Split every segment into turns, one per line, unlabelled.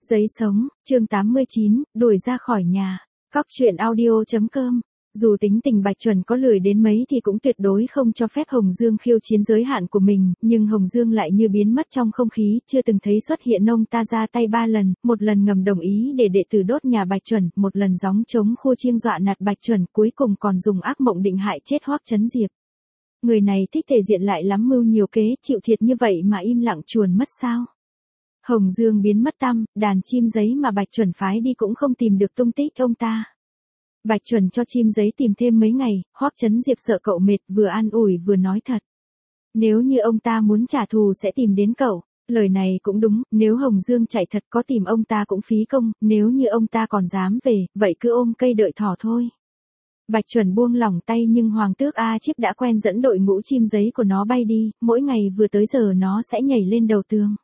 Giấy sống, chương 89, đuổi ra khỏi nhà. Cóc truyện audio.com. Dù tính tình Bạch Chuẩn có lười đến mấy thì cũng tuyệt đối không cho phép Hồng Dương khiêu chiến giới hạn của mình, nhưng Hồng Dương lại như biến mất trong không khí, chưa từng thấy xuất hiện ông ta ra tay 3 lần, một lần ngầm đồng ý để đệ tử đốt nhà Bạch Chuẩn, một lần gióng trống khua chiêng dọa nạt Bạch Chuẩn, cuối cùng còn dùng ác mộng định hại chết Hoắc Chấn Diệp. Người này thích thể diện lại lắm mưu nhiều kế, chịu thiệt như vậy mà im lặng chuồn mất sao? Hồng Dương biến mất tăm, đàn chim giấy mà Bạch Chuẩn phái đi cũng không tìm được tung tích ông ta. Bạch Chuẩn cho chim giấy tìm thêm mấy ngày, Hoắc Chấn Diệp sợ cậu mệt, vừa an ủi vừa nói thật. Nếu như ông ta muốn trả thù sẽ tìm đến cậu. Lời này cũng đúng, nếu Hồng Dương chạy thật có tìm ông ta cũng phí công, nếu như ông ta còn dám về, vậy cứ ôm cây đợi thỏ thôi. Bạch Chuẩn buông lỏng tay nhưng Hoàng tước A Chíp đã quen dẫn đội ngũ chim giấy của nó bay đi, mỗi ngày vừa tới giờ nó sẽ nhảy lên đầu tường.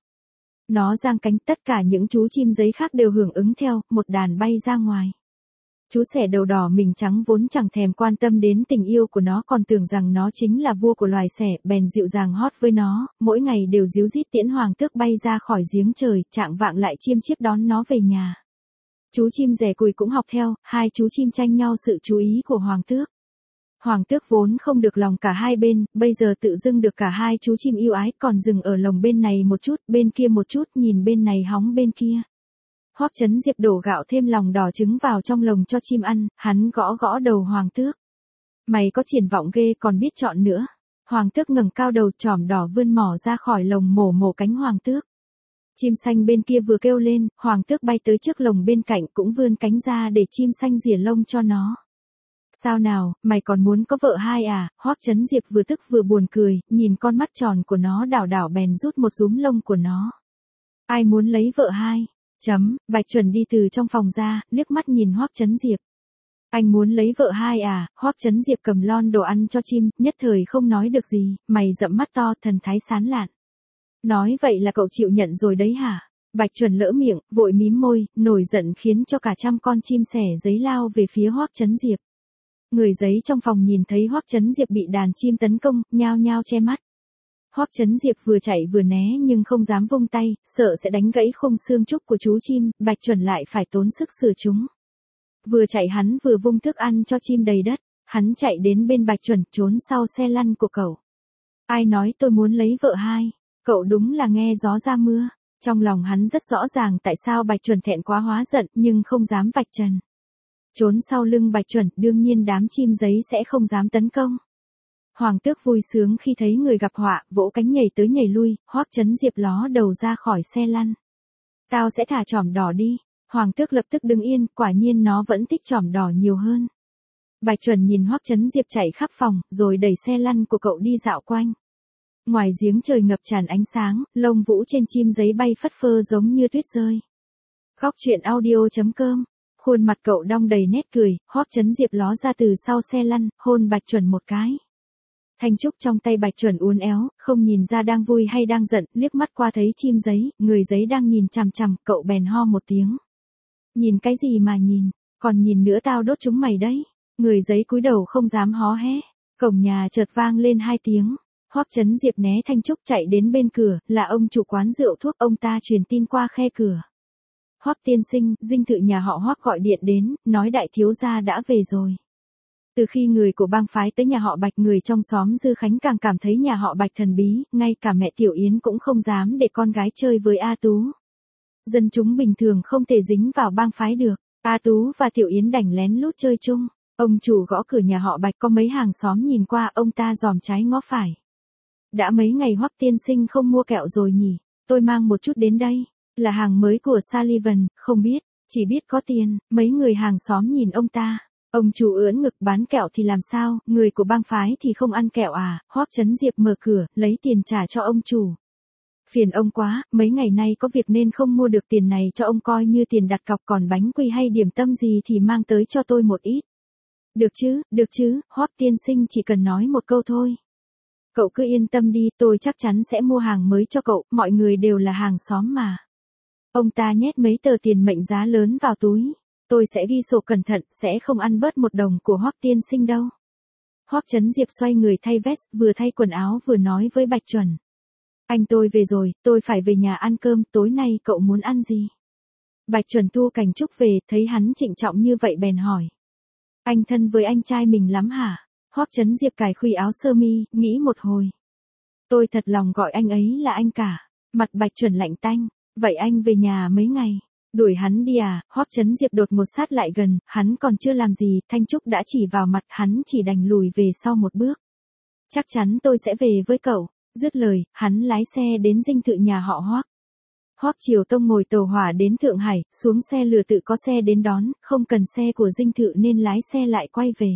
Nó giang cánh, tất cả những chú chim giấy khác đều hưởng ứng theo, một đàn bay ra ngoài. Chú sẻ đầu đỏ mình trắng vốn chẳng thèm quan tâm đến tình yêu của nó, còn tưởng rằng nó chính là vua của loài sẻ, bèn dịu dàng hót với nó, mỗi ngày đều díu dít tiễn Hoàng tước bay ra khỏi giếng trời, trạng vạng lại chiêm chiếp đón nó về nhà. Chú chim rẻ cùi cũng học theo, hai chú chim tranh nhau sự chú ý của Hoàng tước. Hoàng tước vốn không được lòng cả hai bên, bây giờ tự dưng được cả hai chú chim yêu ái, còn dừng ở lồng bên này một chút, bên kia một chút, nhìn bên này hóng bên kia. Hoắc Chấn Diệp đổ gạo thêm lòng đỏ trứng vào trong lồng cho chim ăn, hắn gõ gõ đầu Hoàng tước. Mày có triển vọng ghê, còn biết chọn nữa. Hoàng tước ngẩng cao đầu, chòm đỏ vươn mỏ ra khỏi lồng mổ mổ cánh Hoàng tước. Chim xanh bên kia vừa kêu lên, Hoàng tước bay tới trước lồng bên cạnh cũng vươn cánh ra để chim xanh rỉa lông cho nó. Sao nào, mày còn muốn có vợ hai à? Hoắc Chấn Diệp vừa tức vừa buồn cười, nhìn con mắt tròn của nó đảo đảo bèn rút một rúm lông của nó. Ai muốn lấy vợ hai? Bạch Chuẩn đi từ trong phòng ra, liếc mắt nhìn Hoắc Chấn Diệp. Anh muốn lấy vợ hai à? Hoắc Chấn Diệp cầm lon đồ ăn cho chim, nhất thời không nói được gì, mày rậm mắt to, thần thái sán lạn. Nói vậy là cậu chịu nhận rồi đấy hả? Bạch Chuẩn lỡ miệng, vội mím môi, nổi giận khiến cho cả trăm con chim sẻ giấy lao về phía Hoắc Chấn Diệp. Người giấy trong phòng nhìn thấy Hoắc Chấn Diệp bị đàn chim tấn công, nhao nhao che mắt. Hoắc Chấn Diệp vừa chạy vừa né nhưng không dám vung tay, sợ sẽ đánh gãy khung xương trúc của chú chim, Bạch Chuẩn lại phải tốn sức sửa chúng. Vừa chạy hắn vừa vung thức ăn cho chim đầy đất, hắn chạy đến bên Bạch Chuẩn, trốn sau xe lăn của cậu. Ai nói tôi muốn lấy vợ hai? Cậu đúng là nghe gió ra mưa. Trong lòng hắn rất rõ ràng tại sao Bạch Chuẩn thẹn quá hóa giận nhưng không dám vạch trần. Trốn sau lưng Bạch Chuẩn, đương nhiên đám chim giấy sẽ không dám tấn công. Hoàng tước vui sướng khi thấy người gặp họa, vỗ cánh nhảy tới nhảy lui, Hoắc Chấn Diệp ló đầu ra khỏi xe lăn. Tao sẽ thả chòm đỏ đi. Hoàng tước lập tức đứng yên, quả nhiên nó vẫn thích chòm đỏ nhiều hơn. Bạch Chuẩn nhìn Hoắc Chấn Diệp chạy khắp phòng, rồi đẩy xe lăn của cậu đi dạo quanh. Ngoài giếng trời ngập tràn ánh sáng, lông vũ trên chim giấy bay phất phơ giống như tuyết rơi. Cóc truyện audio.com. Khuôn mặt cậu đong đầy nét cười, Hoắc Chấn Diệp ló ra từ sau xe lăn, hôn Bạch Chuẩn một cái. Thanh trúc trong tay Bạch Chuẩn uốn éo, không nhìn ra đang vui hay đang giận, liếc mắt qua thấy chim giấy, người giấy đang nhìn chằm chằm, cậu bèn ho một tiếng. Nhìn cái gì mà nhìn, còn nhìn nữa tao đốt chúng mày đấy. Người giấy cúi đầu không dám hó hé. Cổng nhà chợt vang lên 2 tiếng. Hoắc Chấn Diệp né Thanh trúc chạy đến bên cửa, là ông chủ quán rượu thuốc, ông ta truyền tin qua khe cửa. Hoắc tiên sinh, dinh thự nhà họ Hoắc gọi điện đến, nói đại thiếu gia đã về rồi. Từ khi người của bang phái tới nhà họ Bạch, người trong xóm Dư Khánh càng cảm thấy nhà họ Bạch thần bí, ngay cả mẹ Tiểu Yến cũng không dám để con gái chơi với A Tú. Dân chúng bình thường không thể dính vào bang phái được, A Tú và Tiểu Yến đành lén lút chơi chung. Ông chủ gõ cửa nhà họ Bạch, có mấy hàng xóm nhìn qua, ông ta dòm trái ngó phải. Đã mấy ngày Hoắc tiên sinh không mua kẹo rồi nhỉ? Tôi mang một chút đến đây. Là hàng mới của Sullivan, không biết, chỉ biết có tiền. Mấy người hàng xóm nhìn ông ta. Ông chủ ưỡn ngực, bán kẹo thì làm sao, người của bang phái thì không ăn kẹo à? Hoắc Chấn Diệp mở cửa, lấy tiền trả cho ông chủ. Phiền ông quá, mấy ngày nay có việc nên không mua được, tiền này cho ông coi như tiền đặt cọc, còn bánh quy hay điểm tâm gì thì mang tới cho tôi một ít. Được chứ, Hoắc tiên sinh chỉ cần nói một câu thôi. Cậu cứ yên tâm đi, tôi chắc chắn sẽ mua hàng mới cho cậu, mọi người đều là hàng xóm mà. Ông ta nhét mấy tờ tiền mệnh giá lớn vào túi. Tôi sẽ ghi sổ cẩn thận, sẽ không ăn bớt một đồng của Hoắc tiên sinh đâu. Hoắc Chấn Diệp xoay người thay vest, vừa thay quần áo vừa nói với Bạch Chuẩn. Anh tôi về rồi, tôi phải về nhà ăn cơm, tối nay cậu muốn ăn gì? Bạch Chuẩn tu cảnh trúc về, thấy hắn trịnh trọng như vậy bèn hỏi. Anh thân với anh trai mình lắm hả? Hoắc Chấn Diệp cài khuy áo sơ mi, nghĩ một hồi. Tôi thật lòng gọi anh ấy là anh cả. Mặt Bạch Chuẩn lạnh tanh. Vậy anh về nhà mấy ngày? Đuổi hắn đi à? Hoắc Chấn Diệp đột ngột sát lại gần, hắn còn chưa làm gì, Thanh Trúc đã chỉ vào mặt, hắn chỉ đành lùi về sau một bước. Chắc chắn tôi sẽ về với cậu. Dứt lời, hắn lái xe đến dinh thự nhà họ Hoắc. Hoắc Triều Tông ngồi tàu hỏa đến Thượng Hải, xuống xe lừa tự có xe đến đón, không cần xe của dinh thự nên lái xe lại quay về.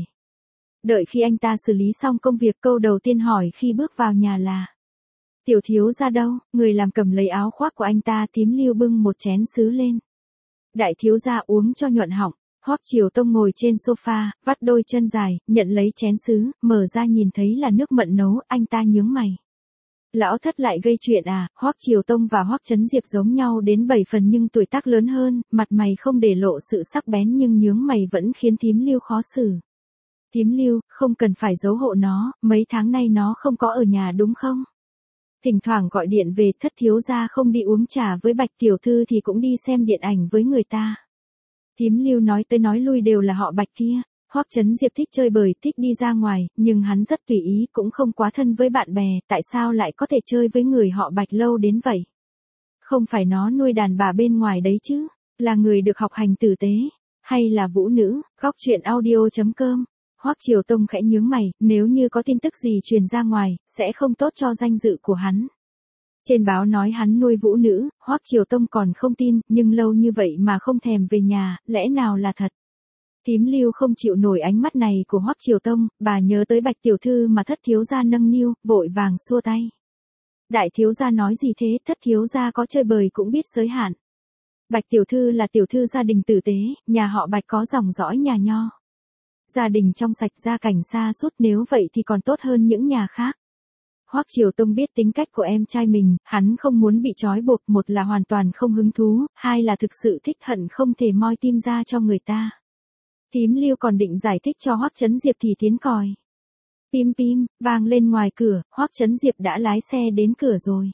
Đợi khi anh ta xử lý xong công việc, câu đầu tiên hỏi khi bước vào nhà là: Tiểu thiếu gia đâu? Người làm cầm lấy áo khoác của anh ta, Thím Lưu bưng một chén sứ lên. Đại thiếu gia uống cho nhuận họng. Hoắc Triều Tông ngồi trên sofa, vắt đôi chân dài, nhận lấy chén sứ, mở ra nhìn thấy là nước mận nấu, anh ta nhướng mày. Lão thất lại gây chuyện à? Hoắc Triều Tông và Hoắc Chấn Diệp giống nhau đến 7 phần nhưng tuổi tác lớn hơn, mặt mày không để lộ sự sắc bén nhưng nhướng mày vẫn khiến Thím Lưu khó xử. Thím Lưu, không cần phải giấu hộ nó, mấy tháng nay nó không có ở nhà đúng không? Thỉnh thoảng gọi điện về, thất thiếu gia không đi uống trà với Bạch tiểu thư thì cũng đi xem điện ảnh với người ta. Thím Lưu nói tới nói lui đều là họ Bạch kia. Hoắc Chấn Diệp thích chơi bời, thích đi ra ngoài, nhưng hắn rất tùy ý, cũng không quá thân với bạn bè, tại sao lại có thể chơi với người họ Bạch lâu đến vậy? Không phải nó nuôi đàn bà bên ngoài đấy chứ, là người được học hành tử tế, hay là vũ nữ? Góc truyện audio.com. Hoắc Triều Tông khẽ nhướng mày, nếu như có tin tức gì truyền ra ngoài, sẽ không tốt cho danh dự của hắn. Trên báo nói hắn nuôi vũ nữ, Hoắc Triều Tông còn không tin, nhưng lâu như vậy mà không thèm về nhà, lẽ nào là thật? Thím Lưu không chịu nổi ánh mắt này của Hoắc Triều Tông, bà nhớ tới Bạch tiểu thư mà thất thiếu gia nâng niu, vội vàng xua tay. Đại thiếu gia nói gì thế, thất thiếu gia có chơi bời cũng biết giới hạn. Bạch tiểu thư là tiểu thư gia đình tử tế, nhà họ Bạch có dòng dõi nhà nho. Gia đình trong sạch, gia cảnh xa sút, nếu vậy thì còn tốt hơn những nhà khác. Hoắc Triều Tông biết tính cách của em trai mình, hắn không muốn bị trói buộc, một là hoàn toàn không hứng thú, hai là thực sự thích hận không thể moi tim ra cho người ta. Thím Lưu còn định giải thích cho Hoắc Chấn Diệp thì tiếng còi. Pim pim, vang lên ngoài cửa, Hoắc Chấn Diệp đã lái xe đến cửa rồi.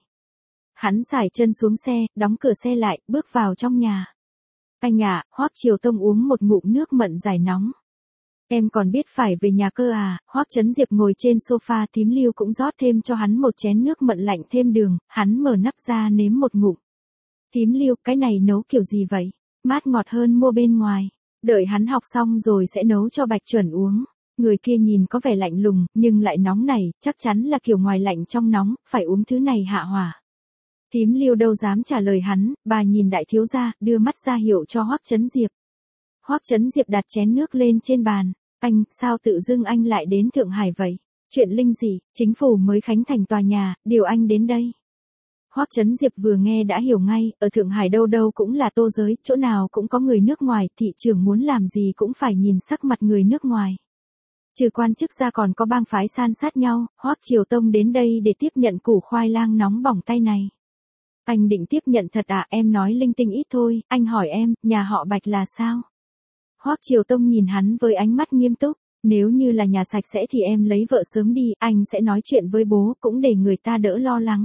Hắn sải chân xuống xe, đóng cửa xe lại, bước vào trong nhà. Anh ạ, Hoắc Triều Tông uống một ngụm nước mận giải nóng. Em còn biết phải về nhà cơ à? Hoắc Chấn Diệp ngồi trên sofa, Thím Lưu cũng rót thêm cho hắn một chén nước mận lạnh thêm đường, hắn mở nắp ra nếm một ngụm. Thím Lưu, cái này nấu kiểu gì vậy? Mát ngọt hơn mua bên ngoài. Đợi hắn học xong rồi sẽ nấu cho Bạch Chuẩn uống. Người kia nhìn có vẻ lạnh lùng, nhưng lại nóng này, chắc chắn là kiểu ngoài lạnh trong nóng, phải uống thứ này hạ hỏa. Thím Lưu đâu dám trả lời hắn, bà nhìn đại thiếu gia, đưa mắt ra hiệu cho Hoắc Chấn Diệp. Hoắc Chấn Diệp đặt chén nước lên trên bàn. Anh, sao tự dưng anh lại đến Thượng Hải vậy? Chuyện linh gì, chính phủ mới khánh thành tòa nhà, điều anh đến đây. Hoắc Chấn Diệp vừa nghe đã hiểu ngay, ở Thượng Hải đâu đâu cũng là tô giới, chỗ nào cũng có người nước ngoài, thị trưởng muốn làm gì cũng phải nhìn sắc mặt người nước ngoài. Trừ quan chức ra còn có bang phái san sát nhau, Hoắc Triều Tông đến đây để tiếp nhận củ khoai lang nóng bỏng tay này. Anh định tiếp nhận thật à? Em nói linh tinh ít thôi, anh hỏi em, nhà họ Bạch là sao? Hoắc Triều Tông nhìn hắn với ánh mắt nghiêm túc, nếu như là nhà sạch sẽ thì em lấy vợ sớm đi, anh sẽ nói chuyện với bố, cũng để người ta đỡ lo lắng.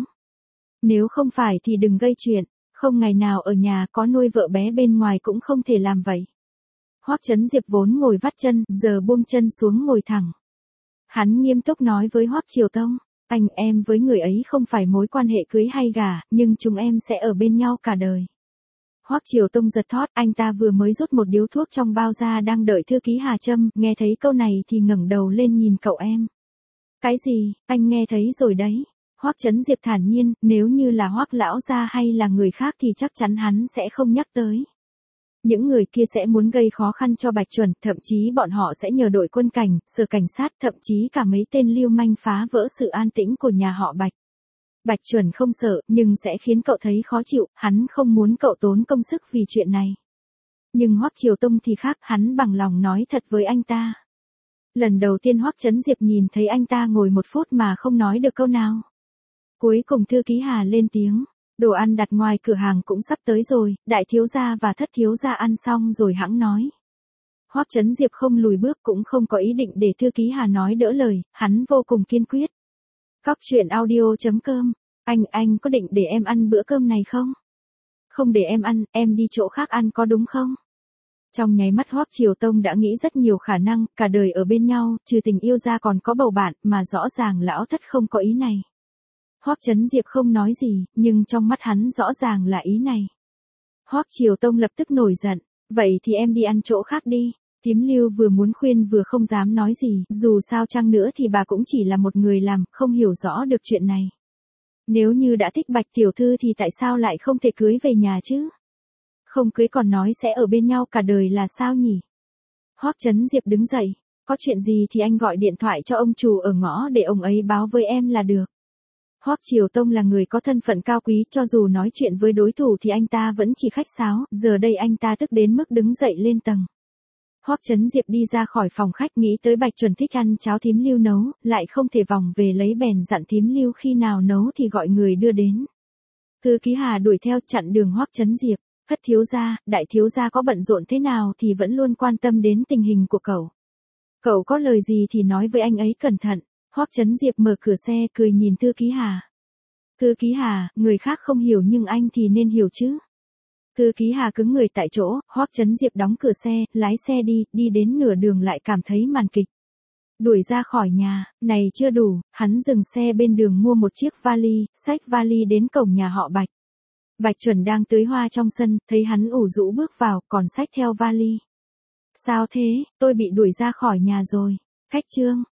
Nếu không phải thì đừng gây chuyện, không ngày nào ở nhà có nuôi vợ bé bên ngoài cũng không thể làm vậy. Hoắc Chấn Diệp vốn ngồi vắt chân, giờ buông chân xuống ngồi thẳng. Hắn nghiêm túc nói với Hoắc Triều Tông, anh em với người ấy không phải mối quan hệ cưới hay gả, nhưng chúng em sẽ ở bên nhau cả đời. Hoắc Triều Tông giật thót, anh ta vừa mới rút một điếu thuốc trong bao ra đang đợi thư ký Hà Trâm, nghe thấy câu này thì ngẩng đầu lên nhìn cậu em. Cái gì, anh nghe thấy rồi đấy. Hoắc Chấn Diệp thản nhiên, nếu như là Hoắc lão gia hay là người khác thì chắc chắn hắn sẽ không nhắc tới. Những người kia sẽ muốn gây khó khăn cho Bạch Chuẩn, thậm chí bọn họ sẽ nhờ đội quân cảnh, sở cảnh sát, thậm chí cả mấy tên lưu manh phá vỡ sự an tĩnh của nhà họ Bạch. Bạch Chuẩn không sợ, nhưng sẽ khiến cậu thấy khó chịu, hắn không muốn cậu tốn công sức vì chuyện này. Nhưng Hoắc Triều Tông thì khác, hắn bằng lòng nói thật với anh ta. Lần đầu tiên Hoắc Chấn Diệp nhìn thấy anh ta ngồi một phút mà không nói được câu nào. Cuối cùng thư ký Hà lên tiếng, đồ ăn đặt ngoài cửa hàng cũng sắp tới rồi, đại thiếu gia và thất thiếu gia ăn xong rồi hẵng nói. Hoắc Chấn Diệp không lùi bước, cũng không có ý định để thư ký Hà nói đỡ lời, hắn vô cùng kiên quyết. Góc truyện audio.com, anh có định để em ăn bữa cơm này không? Không để em ăn, em đi chỗ khác ăn có đúng không? Trong nháy mắt Hoắc Triều Tông đã nghĩ rất nhiều khả năng, cả đời ở bên nhau, trừ tình yêu ra còn có bầu bạn, mà rõ ràng lão thất không có ý này. Hoắc Chấn Diệp không nói gì, nhưng trong mắt hắn rõ ràng là ý này. Hoắc Triều Tông lập tức nổi giận, vậy thì em đi ăn chỗ khác đi. Thím Lưu vừa muốn khuyên vừa không dám nói gì, dù sao chăng nữa thì bà cũng chỉ là một người làm, không hiểu rõ được chuyện này. Nếu như đã thích Bạch tiểu thư thì tại sao lại không thể cưới về nhà chứ? Không cưới còn nói sẽ ở bên nhau cả đời là sao nhỉ? Hoắc Chấn Diệp đứng dậy, có chuyện gì thì anh gọi điện thoại cho ông chủ ở ngõ để ông ấy báo với em là được. Hoắc Triều Tông là người có thân phận cao quý, cho dù nói chuyện với đối thủ thì anh ta vẫn chỉ khách sáo, giờ đây anh ta tức đến mức đứng dậy lên tầng. Hoắc Chấn Diệp đi ra khỏi phòng khách nghĩ tới Bạch Chuẩn thích ăn cháo thím Lưu nấu, lại không thể vòng về lấy bèn dặn thím Lưu khi nào nấu thì gọi người đưa đến. Thư ký Hà đuổi theo chặn đường Hoắc Chấn Diệp, Thất thiếu gia, đại thiếu gia có bận rộn thế nào thì vẫn luôn quan tâm đến tình hình của cậu. Cậu có lời gì thì nói với anh ấy cẩn thận. Hoắc Chấn Diệp mở cửa xe cười nhìn Thư ký Hà. Thư ký Hà, người khác không hiểu nhưng anh thì nên hiểu chứ. Thư ký Hà cứng người tại chỗ, Hoắc Chấn Diệp đóng cửa xe, lái xe đi đến nửa đường lại cảm thấy màn kịch. Đuổi ra khỏi nhà, này chưa đủ, hắn dừng xe bên đường mua một chiếc vali, xách vali đến cổng nhà họ Bạch. Bạch Chuẩn đang tưới hoa trong sân, thấy hắn ủ rũ bước vào, còn xách theo vali. Sao thế, tôi bị đuổi ra khỏi nhà rồi. Khách Trương,